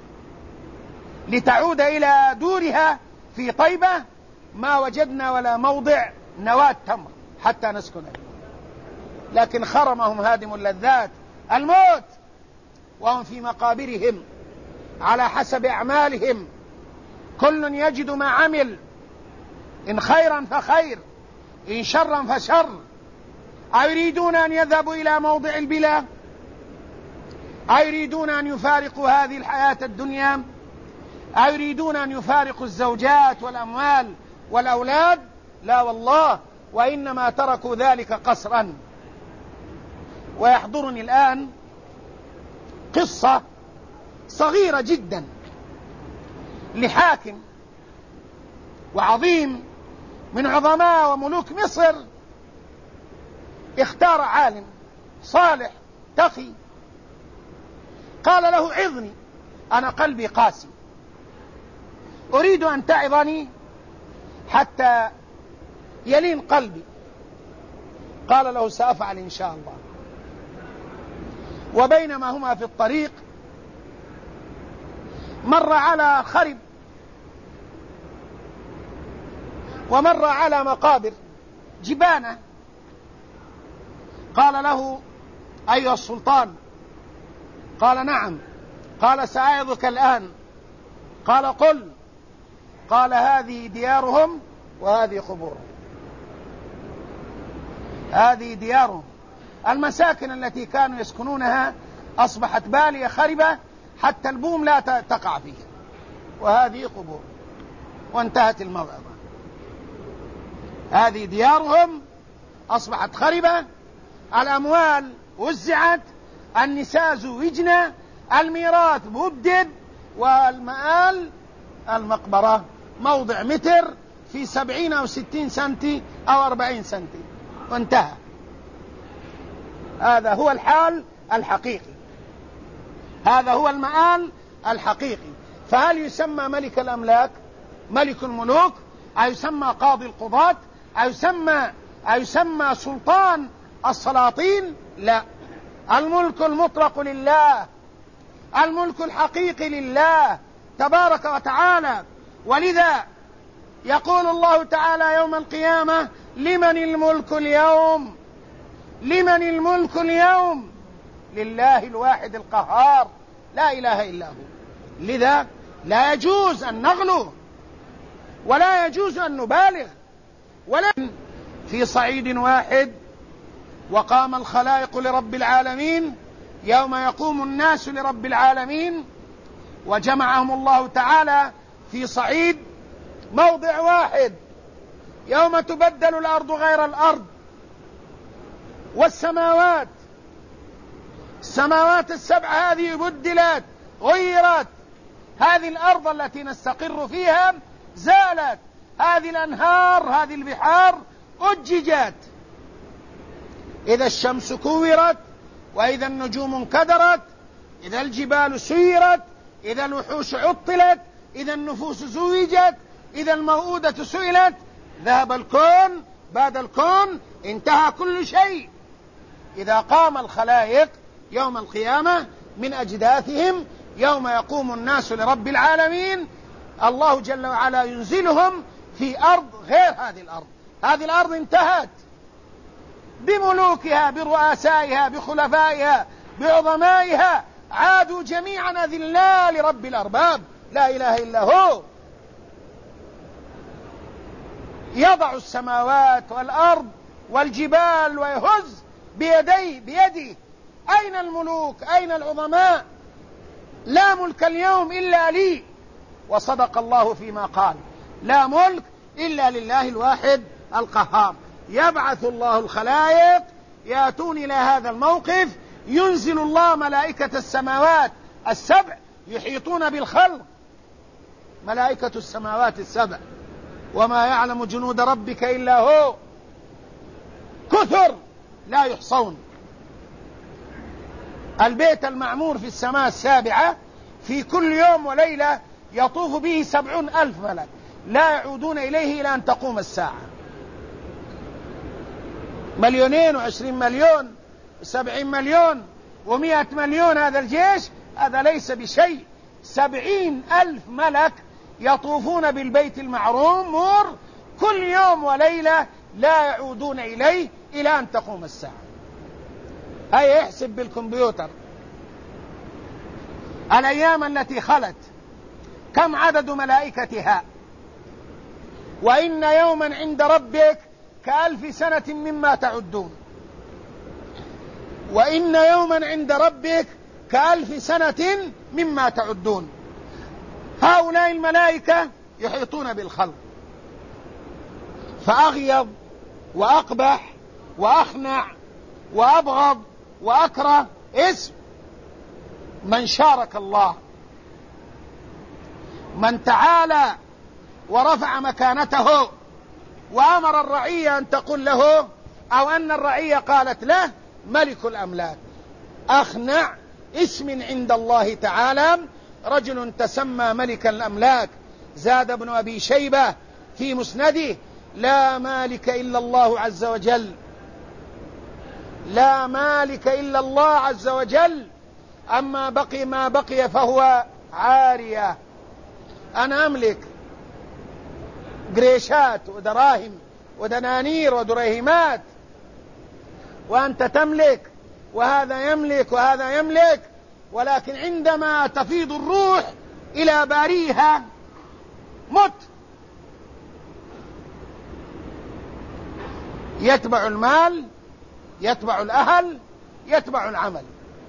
Speaker 1: لتعود إلى دورها في طيبة ما وجدنا ولا موضع نواة تمر حتى نسكن فيه. لكن خرمهم هادم اللذات الموت، وهم في مقابرهم على حسب أعمالهم، كل يجد ما عمل، إن خيرا فخير، إن شرا فشر. أيريدون أن يذهبوا إلى موضع البلا؟ أيريدون أن يفارقوا هذه الحياة الدنيا؟ أيريدون أن يفارقوا الزوجات والأموال والأولاد؟ لا والله، وإنما تركوا ذلك قصرا. ويحضرني الآن قصة صغيرة جدا لحاكم وعظيم من عظماء وملوك مصر، اختار عالم صالح تقي، قال له: عظني، أنا قلبي قاسي، أريد أن تعظني حتى يلين قلبي. قال له: سأفعل إن شاء الله. وبينما هما في الطريق مر على خرب ومر على مقابر جبانة. قال له: أيها السلطان؟ قال: نعم. قال: سأعظك الآن. قال: قل. قال: هذه ديارهم وهذه قبورهم. هذه ديارهم، المساكن التي كانوا يسكنونها أصبحت بالية خربة حتى البوم لا تقع فيها، وهذه قبور. وانتهت الموعظة. هذه ديارهم أصبحت خربة، الأموال وزعت، النساء زوجنا، الميراث مبدد، والمآل المقبرة موضع متر في 70 أو 60 سنتي أو 40 سنتي، وانتهى. هذا هو الحال الحقيقي، هذا هو المآل الحقيقي. فهل يسمى ملك الأملاك، ملك الملوك، أو يسمى قاضي القضاة، أو يسمى سلطان السلاطين؟ لا، الملك المطلق لله، الملك الحقيقي لله تبارك وتعالى. ولذا يقول الله تعالى يوم القيامة: لمن الملك اليوم؟ لمن الملك اليوم؟ لله الواحد القهار، لا إله إلا هو. لذا لا يجوز أن نغلو ولا يجوز أن نبالغ، ولكن في صعيد واحد. وقام الخلائق لرب العالمين يوم يقوم الناس لرب العالمين، وجمعهم الله تعالى في صعيد موضع واحد، يوم تبدل الأرض غير الأرض والسماوات، السماوات السبع هذه بدلت غيرت، هذه الأرض التي نستقر فيها زالت، هذه الأنهار هذه البحار أججت، إذا الشمس كورت، وإذا النجوم انكدرت، إذا الجبال سيرت، إذا الوحوش عطلت، إذا النفوس زوجت، إذا الموءودة سئلت. ذهب الكون، بعد الكون انتهى كل شيء. إذا قام الخلائق يوم القيامة من أجداثهم، يوم يقوم الناس لرب العالمين، الله جل وعلا ينزلهم في أرض غير هذه الأرض. هذه الأرض انتهت بملوكها، برؤسائها، بخلفائها، بعظمائها، عادوا جميعا أذلاء لرب الأرباب لا إله إلا هو. يضع السماوات والأرض والجبال ويهز بيده. أين الملوك؟ أين العظماء؟ لا ملك اليوم إلا لي. وصدق الله فيما قال: لا ملك إلا لله الواحد القهار. يبعث الله الخلائق يأتون إلى هذا الموقف، ينزل الله ملائكة السماوات السبع يحيطون بالخلق، ملائكة السماوات السبع، وما يعلم جنود ربك إلا هو، كثر لا يحصون. البيت المعمور في السماء السابعة في كل يوم وليلة يطوف به 70,000 ملك لا يعودون إليه إلى أن تقوم الساعة. 2,020 مليون 70 مليون و100 مليون، هذا الجيش هذا ليس بشيء. 70,000 ملك يطوفون بالبيت المعمور كل يوم وليلة لا يعودون إليه إلى أن تقوم الساعة. هيا يحسب بالكمبيوتر الأيام التي خلت كم عدد ملائكتها. وإن يوما عند ربك كألف سنة مما تعدون. وإن يوما عند ربك كألف سنة مما تعدون. هؤلاء الملائكة يحيطون بالخلق، فأغيظ وأقبح وأخنع وأبغض وأكره اسم من شارك الله، من تعالى ورفع مكانته وأمر الرعية أن تقول له، أو أن الرعية قالت له: ملك الأملاك. أخنع اسم عند الله تعالى رجل تسمى ملك الأملاك. زاد ابن أبي شيبة في مسنده: لا مالك إلا الله عز وجل، لا مالك إلا الله عز وجل، أما بقي ما بقي فهو عارية. أنا أملك قريشات ودراهم ودنانير ودريهمات، وأنت تملك، وهذا يملك وهذا يملك، ولكن عندما تفيض الروح إلى باريها مت. يتبع المال، يتبع الأهل، يتبع العمل.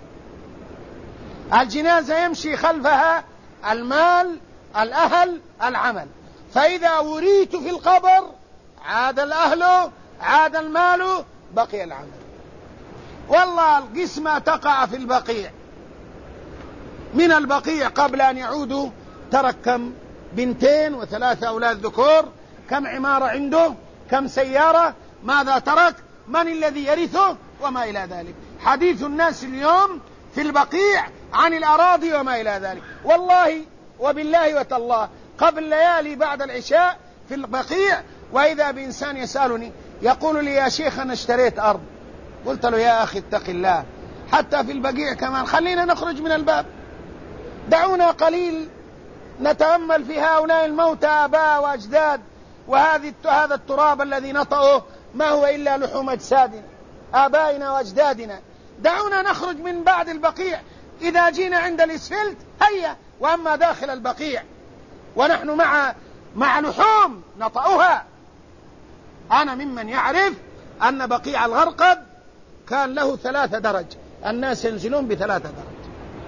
Speaker 1: الجنازة يمشي خلفها المال، الأهل، العمل. فإذا وريت في القبر عاد الأهل، عاد المال، بقي العمل. والله القسمة تقع في البقيع. من البقيع قبل أن يعودوا ترك كم؟ 2 و3 أولاد ذكور. كم عمارة عنده؟ كم سيارة؟ ماذا ترك؟ من الذي يرثه؟ وما إلى ذلك. حديث الناس اليوم في البقيع عن الأراضي وما إلى ذلك. والله وبالله وتالله قبل ليالي بعد العشاء في البقيع، وإذا بإنسان يسألني يقول لي: يا شيخ أنا اشتريت أرض. قلت له: يا أخي اتق الله، حتى في البقيع كمان خلينا نخرج من الباب، دعونا قليل نتأمل في هؤلاء الموتى آباء وأجداد، وهذا التراب الذي نطأه ما هو إلا لحوم أجسادنا آبائنا وأجدادنا. دعونا نخرج من بعد البقيع. إذا جينا عند الإسفلت هيا، وأما داخل البقيع ونحن مع لحوم نطأها. أنا ممن يعرف أن بقيع الغرقد كان له 3 درج، الناس ينزلون ب3 درج.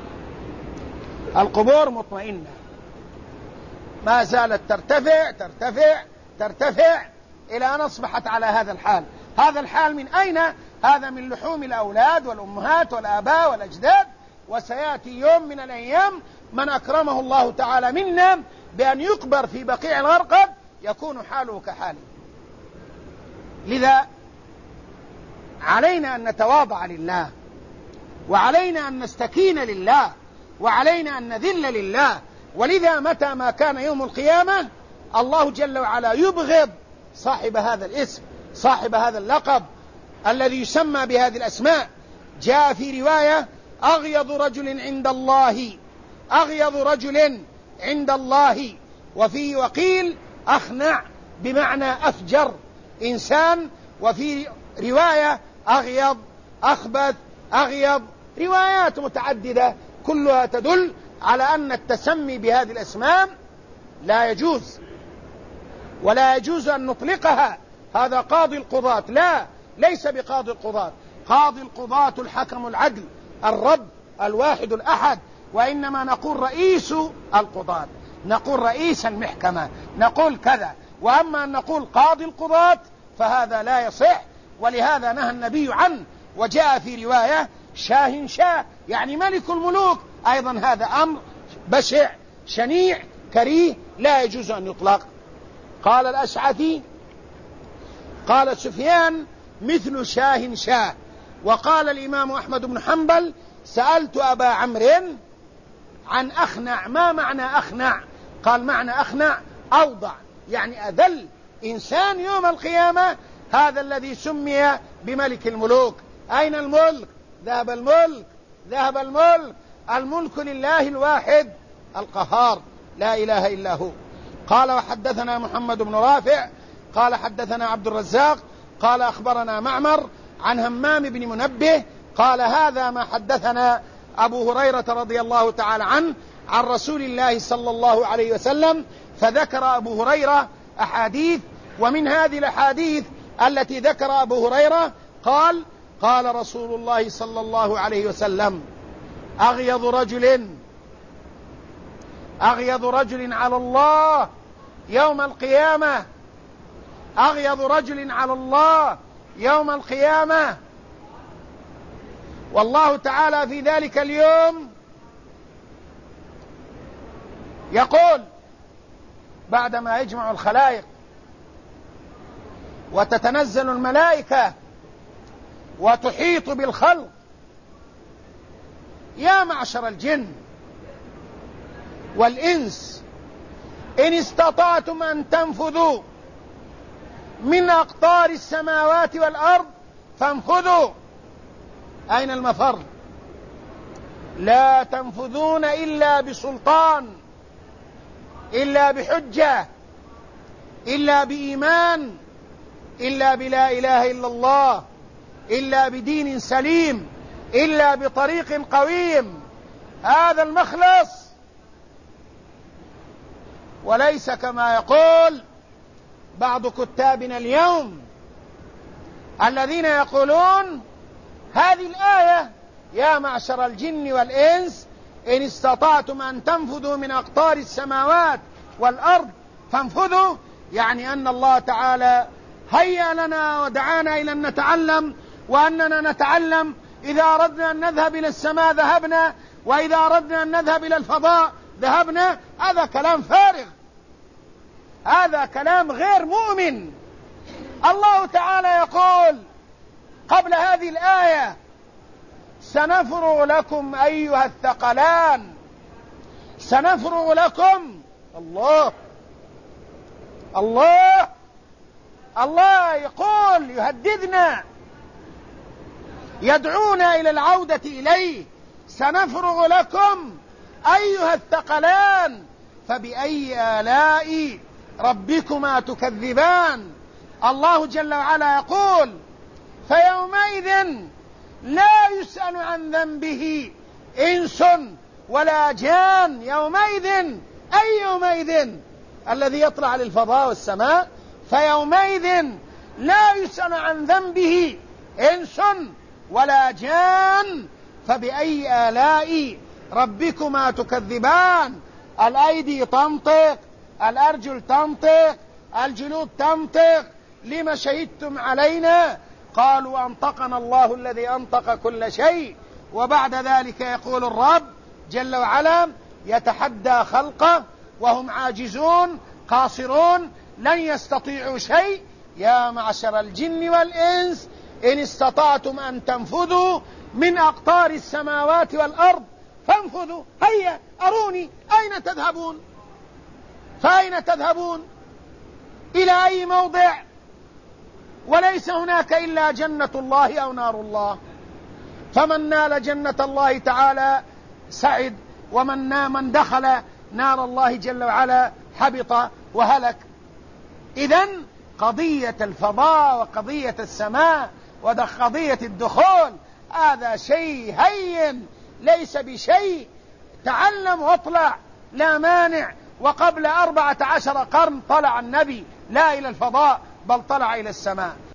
Speaker 1: القبور مطمئنة، ما زالت ترتفع ترتفع ترتفع إلى أن أصبحت على هذا الحال. هذا الحال من أين؟ هذا من لحوم الأولاد والأمهات والآباء والأجداد. وسيأتي يوم من الأيام من أكرمه الله تعالى منا بأن يقبر في بقيع الغرقد يكون حاله كحاله. لذا علينا أن نتواضع لله، وعلينا أن نستكين لله، وعلينا أن نذل لله. ولذا متى ما كان يوم القيامة الله جل وعلا يبغض صاحب هذا الاسم، صاحب هذا اللقب الذي يسمى بهذه الأسماء. جاء في رواية: أغيظ رجل عند الله، أغيظ رجل عند الله. وفي وقيل أخنع بمعنى أفجر إنسان، وفي رواية أغيظ، أخبث، أغيظ، روايات متعددة كلها تدل على أن التسمي بهذه الأسماء لا يجوز، ولا يجوز أن نطلقها. هذا قاضي القضاة، لا، ليس بقاضي القضاة. قاضي القضاة الحكم العدل الرب الواحد الأحد، وإنما نقول رئيس القضاة، نقول رئيس المحكمة، نقول كذا. وأما أن نقول قاضي القضاة فهذا لا يصح، ولهذا نهى النبي عنه. وجاء في رواية شاه شاه، يعني ملك الملوك، أيضا هذا أمر بشع شنيع كريه لا يجوز أن يطلق. قال الأشعثي: قال سفيان: مثل شاه شاه. وقال الإمام أحمد بن حنبل: سألت أبا عمرو عن أخنع، ما معنى أخنع؟ قال: معنى أخنع أوضع، يعني أذل إنسان يوم القيامة هذا الذي سمي بملك الملوك. أين الملك؟ ذهب الملك، ذهب الملك. الملك لله الواحد القهار، لا إله إلا هو. قال: وحدثنا محمد بن رافع قال حدثنا عبد الرزاق قال أخبرنا معمر عن همام بن منبه قال: هذا ما حدثنا أبو هريرة رضي الله تعالى عنه عن رسول الله صلى الله عليه وسلم. فذكر أبو هريرة أحاديث، ومن هذه الأحاديث التي ذكر أبو هريرة قال: قال رسول الله صلى الله عليه وسلم: أغيظ رجل على الله يوم القيامة، أغيظ رجل على الله يوم القيامة، والله تعالى في ذلك اليوم يقول بعدما يجمع الخلائق وتتنزل الملائكة وتحيط بالخلق: يا معشر الجن والإنس إن استطعتم أن تنفذوا من أقطار السماوات والأرض فانفذوا. أين المفر؟ لا تنفذون إلا بسلطان، إلا بحجة، إلا بإيمان، إلا بلا إله إلا الله، إلا بدين سليم، إلا بطريق قويم. هذا المخلص، وليس كما يقول بعض كتابنا اليوم الذين يقولون هذه الآية: يا معشر الجن والإنس إن استطعتم أن تنفذوا من أقطار السماوات والأرض فانفذوا، يعني أن الله تعالى هيأ لنا ودعانا إلى أن نتعلم، وأننا نتعلم. إذا أردنا أن نذهب إلى السماء ذهبنا، وإذا أردنا أن نذهب إلى الفضاء ذهبنا. هذا كلام فارغ، هذا كلام غير مؤمن. الله تعالى يقول قبل هذه الآية: سنفرغ لكم أيها الثقلان، سنفرغ لكم. الله الله الله يقول، يهددنا، يدعونا إلى العودة إليه: سنفرغ لكم أيها الثقلان فبأي آلاء ربكما تكذبان. الله جل وعلا يقول: فيومئذ لا يسأل عن ذنبه إنس ولا جان. يومئذ، أي يومئذ؟ الذي يطلع للفضاء والسماء. فيومئذ لا يسأل عن ذنبه إنس ولا جان فبأي آلاء ربكما تكذبان. الأيدي تنطق، الأرجل تنطق، الجلود تنطق: لما شهدتم علينا؟ قالوا أنطقنا الله الذي أنطق كل شيء. وبعد ذلك يقول الرب جل وعلا يتحدى خلقه وهم عاجزون قاصرون لن يستطيعوا شيء: يا معشر الجن والإنس إن استطعتم أن تنفذوا من أقطار السماوات والأرض فانفذوا. هيا أروني أين تذهبون؟ فأين تذهبون؟ إلى أي موضع؟ وليس هناك إلا جنة الله أو نار الله. فمن نال جنة الله تعالى سعد، ومن دخل نار الله جل وعلا حبط وهلك. إذن قضية الفضاء وقضية السماء وقضية الدخول هذا شيء هين ليس بشيء. تعلم واطلع لا مانع. وقبل 14 قرن طلع النبي لا إلى الفضاء بل طلع إلى السماء.